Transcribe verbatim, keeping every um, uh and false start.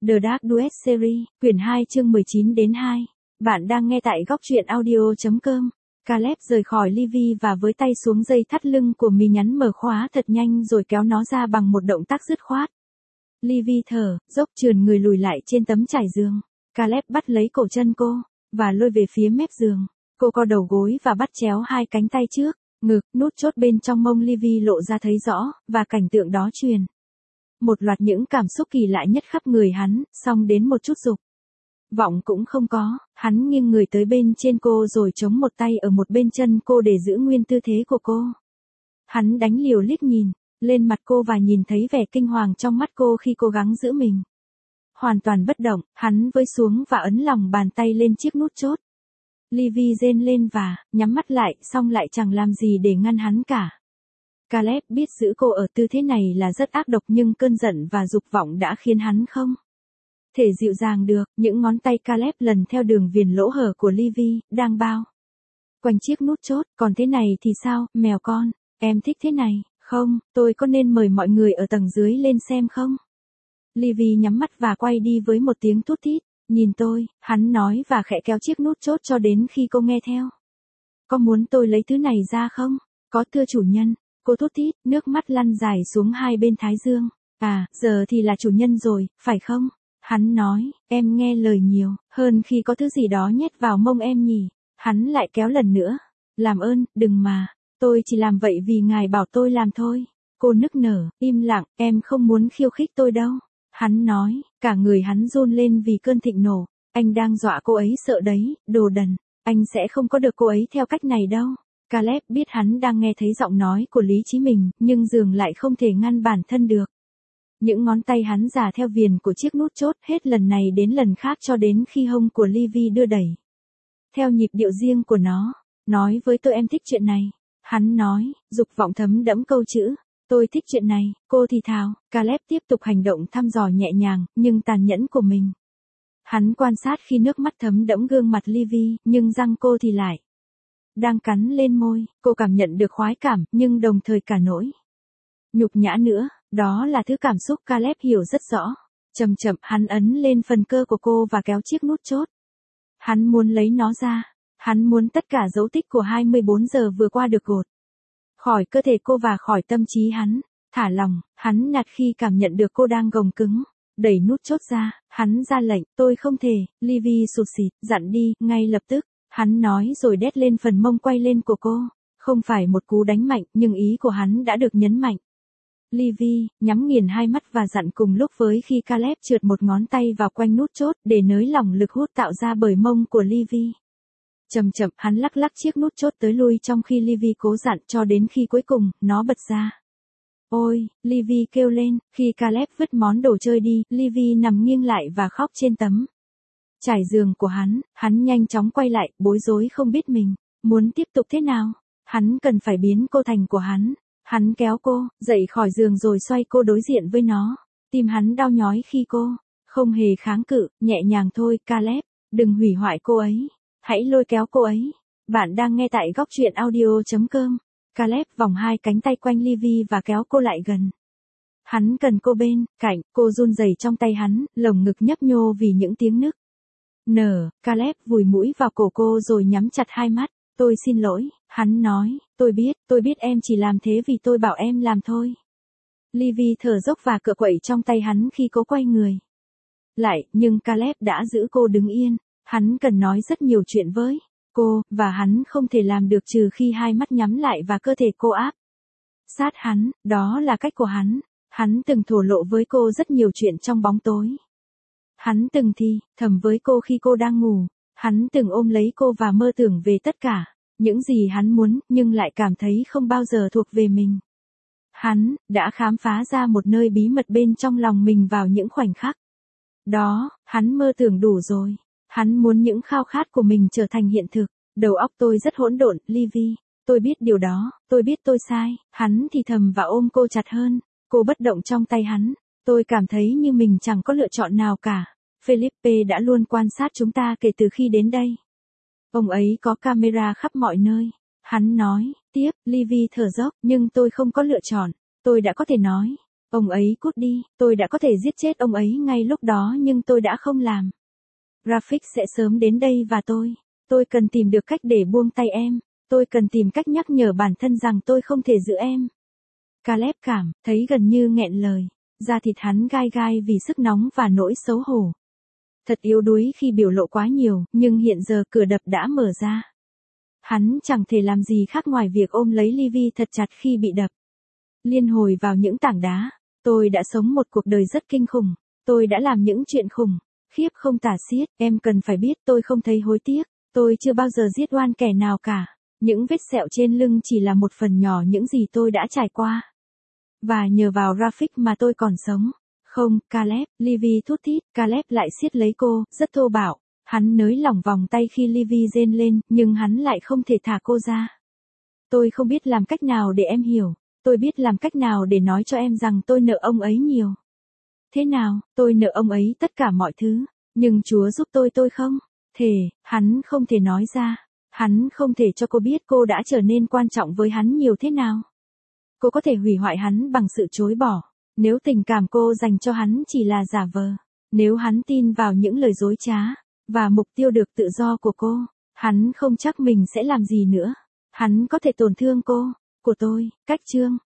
The Dark Duet Series, quyển hai chương mười chín đến hai. Bạn đang nghe tại góc truyện audio chấm com. Caleb rời khỏi Livy và với tay xuống dây thắt lưng của mì nhắn mở khóa thật nhanh rồi kéo nó ra bằng một động tác dứt khoát. Livy thở, dốc trườn người lùi lại trên tấm trải giường. Caleb bắt lấy cổ chân cô, và lôi về phía mép giường. Cô co đầu gối và bắt chéo hai cánh tay trước, ngực, nút chốt bên trong mông Livy lộ ra thấy rõ, và cảnh tượng đó truyền một loạt những cảm xúc kỳ lạ nhất khắp người hắn, xong đến một chút dục vọng cũng không có. Hắn nghiêng người tới bên trên cô rồi chống một tay ở một bên chân cô để giữ nguyên tư thế của cô. Hắn đánh liều liếc nhìn lên mặt cô và nhìn thấy vẻ kinh hoàng trong mắt cô khi cố gắng giữ mình. Hoàn toàn bất động, hắn với xuống và ấn lòng bàn tay lên chiếc nút chốt. Livy rên lên và nhắm mắt lại, xong lại chẳng làm gì để ngăn hắn cả. Caleb biết giữ cô ở tư thế này là rất ác độc, nhưng cơn giận và dục vọng đã khiến hắn không thể dịu dàng được. Những ngón tay Caleb lần theo đường viền lỗ hở của Livy, đang bao quanh chiếc nút chốt. Còn thế này thì sao, mèo con? Em thích thế này, không? Tôi có nên mời mọi người ở tầng dưới lên xem không? Livy nhắm mắt và quay đi với một tiếng thút thít. Nhìn tôi, hắn nói và khẽ kéo chiếc nút chốt cho đến khi cô nghe theo. Có muốn tôi lấy thứ này ra không? Có thưa chủ nhân. Cô thút thít, nước mắt lăn dài xuống hai bên thái dương. À, giờ thì là chủ nhân rồi, phải không? Hắn nói, em nghe lời nhiều, hơn khi có thứ gì đó nhét vào mông em nhỉ. Hắn lại kéo lần nữa. Làm ơn, đừng mà. Tôi chỉ làm vậy vì ngài bảo tôi làm thôi. Cô nức nở, im lặng, em không muốn khiêu khích tôi đâu. Hắn nói, cả người hắn run lên vì cơn thịnh nộ. Anh đang dọa cô ấy sợ đấy, đồ đần. Anh sẽ không có được cô ấy theo cách này đâu. Caleb biết hắn đang nghe thấy giọng nói của lý trí mình, nhưng dường lại không thể ngăn bản thân được. Những ngón tay hắn già theo viền của chiếc nút chốt hết lần này đến lần khác cho đến khi hông của Livy đưa đẩy theo nhịp điệu riêng của nó. Nói với tôi em thích chuyện này. Hắn nói, dục vọng thấm đẫm câu chữ. Tôi thích chuyện này, cô thì thào. Caleb tiếp tục hành động thăm dò nhẹ nhàng, nhưng tàn nhẫn của mình. Hắn quan sát khi nước mắt thấm đẫm gương mặt Livy, nhưng răng cô thì lại đang cắn lên môi. Cô cảm nhận được khoái cảm, nhưng đồng thời cả nỗi nhục nhã nữa. Đó là thứ cảm xúc Caleb hiểu rất rõ. Chậm chậm, hắn ấn lên phần cơ của cô và kéo chiếc nút chốt. Hắn muốn lấy nó ra. Hắn muốn tất cả dấu tích của hai mươi bốn giờ vừa qua được gột khỏi cơ thể cô và khỏi tâm trí hắn. Thả lòng, hắn nhạt khi cảm nhận được cô đang gồng cứng. Đẩy nút chốt ra, hắn ra lệnh, tôi không thể. Livy sụt sịt, dặn đi, ngay lập tức. Hắn nói rồi đét lên phần mông quay lên của cô. Không phải một cú đánh mạnh, nhưng ý của hắn đã được nhấn mạnh. Livy nhắm nghiền hai mắt và dặn cùng lúc với khi Caleb trượt một ngón tay vào quanh nút chốt để nới lỏng lực hút tạo ra bởi mông của Livy. Chậm chậm, hắn lắc lắc chiếc nút chốt tới lui trong khi Livy cố dặn cho đến khi cuối cùng, nó bật ra. Ôi, Livy kêu lên. Khi Caleb vứt món đồ chơi đi, Livy nằm nghiêng lại và khóc trên tấm trải giường của hắn. Hắn nhanh chóng quay lại, bối rối không biết mình muốn tiếp tục thế nào. Hắn cần phải biến cô thành của hắn. Hắn kéo cô dậy khỏi giường rồi xoay cô đối diện với nó. Tim hắn đau nhói khi cô không hề kháng cự. Nhẹ nhàng thôi, Caleb, đừng hủy hoại cô ấy. Hãy lôi kéo cô ấy. Bạn đang nghe tại góc truyện audio chấm com. Caleb vòng hai cánh tay quanh Livy và kéo cô lại gần. Hắn cần cô bên cạnh. Cô run rẩy trong tay hắn, lồng ngực nhấp nhô vì những tiếng nức nở. Caleb vùi mũi vào cổ cô rồi nhắm chặt hai mắt. Tôi xin lỗi, hắn nói, tôi biết, tôi biết em chỉ làm thế vì tôi bảo em làm thôi. Livy thở dốc và cựa quậy trong tay hắn khi cố quay người lại, nhưng Caleb đã giữ cô đứng yên. Hắn cần nói rất nhiều chuyện với cô, và hắn không thể làm được trừ khi hai mắt nhắm lại và cơ thể cô áp sát hắn. Đó là cách của hắn. Hắn từng thổ lộ với cô rất nhiều chuyện trong bóng tối. Hắn từng thì thầm với cô khi cô đang ngủ. Hắn từng ôm lấy cô và mơ tưởng về tất cả những gì hắn muốn, nhưng lại cảm thấy không bao giờ thuộc về mình. Hắn đã khám phá ra một nơi bí mật bên trong lòng mình vào những khoảnh khắc đó. Hắn mơ tưởng đủ rồi. Hắn muốn những khao khát của mình trở thành hiện thực. Đầu óc tôi rất hỗn độn, Livy. Tôi biết điều đó, tôi biết tôi sai. Hắn thì thầm và ôm cô chặt hơn. Cô bất động trong tay hắn. Tôi cảm thấy như mình chẳng có lựa chọn nào cả. Felipe đã luôn quan sát chúng ta kể từ khi đến đây. Ông ấy có camera khắp mọi nơi. Hắn nói tiếp. Livy thở dốc, nhưng tôi không có lựa chọn. Tôi đã có thể nói. Ông ấy cút đi, tôi đã có thể giết chết ông ấy ngay lúc đó nhưng tôi đã không làm. Rafik sẽ sớm đến đây và tôi, tôi cần tìm được cách để buông tay em, tôi cần tìm cách nhắc nhở bản thân rằng tôi không thể giữ em. Caleb cảm thấy gần như nghẹn lời, da thịt hắn gai gai vì sức nóng và nỗi xấu hổ. Thật yếu đuối khi biểu lộ quá nhiều, nhưng hiện giờ cửa đập đã mở ra. Hắn chẳng thể làm gì khác ngoài việc ôm lấy Livy thật chặt khi bị đập. Liên hồi vào những tảng đá, tôi đã sống một cuộc đời rất kinh khủng, tôi đã làm những chuyện khủng, khiếp không tả xiết, em cần phải biết tôi không thấy hối tiếc, tôi chưa bao giờ giết oan kẻ nào cả, những vết sẹo trên lưng chỉ là một phần nhỏ những gì tôi đã trải qua. Và nhờ vào Rafik mà tôi còn sống. Không, Caleb, Livy thút thít, Caleb lại siết lấy cô, rất thô bạo. Hắn nới lỏng vòng tay khi Livy rên lên, nhưng hắn lại không thể thả cô ra. Tôi không biết làm cách nào để em hiểu, tôi biết làm cách nào để nói cho em rằng tôi nợ ông ấy nhiều. Thế nào, tôi nợ ông ấy tất cả mọi thứ, nhưng Chúa giúp tôi tôi không thể, hắn không thể nói ra, hắn không thể cho cô biết cô đã trở nên quan trọng với hắn nhiều thế nào. Cô có thể hủy hoại hắn bằng sự chối bỏ, nếu tình cảm cô dành cho hắn chỉ là giả vờ, nếu hắn tin vào những lời dối trá, và mục tiêu được tự do của cô, hắn không chắc mình sẽ làm gì nữa. Hắn có thể tổn thương cô, của tôi, cách chương.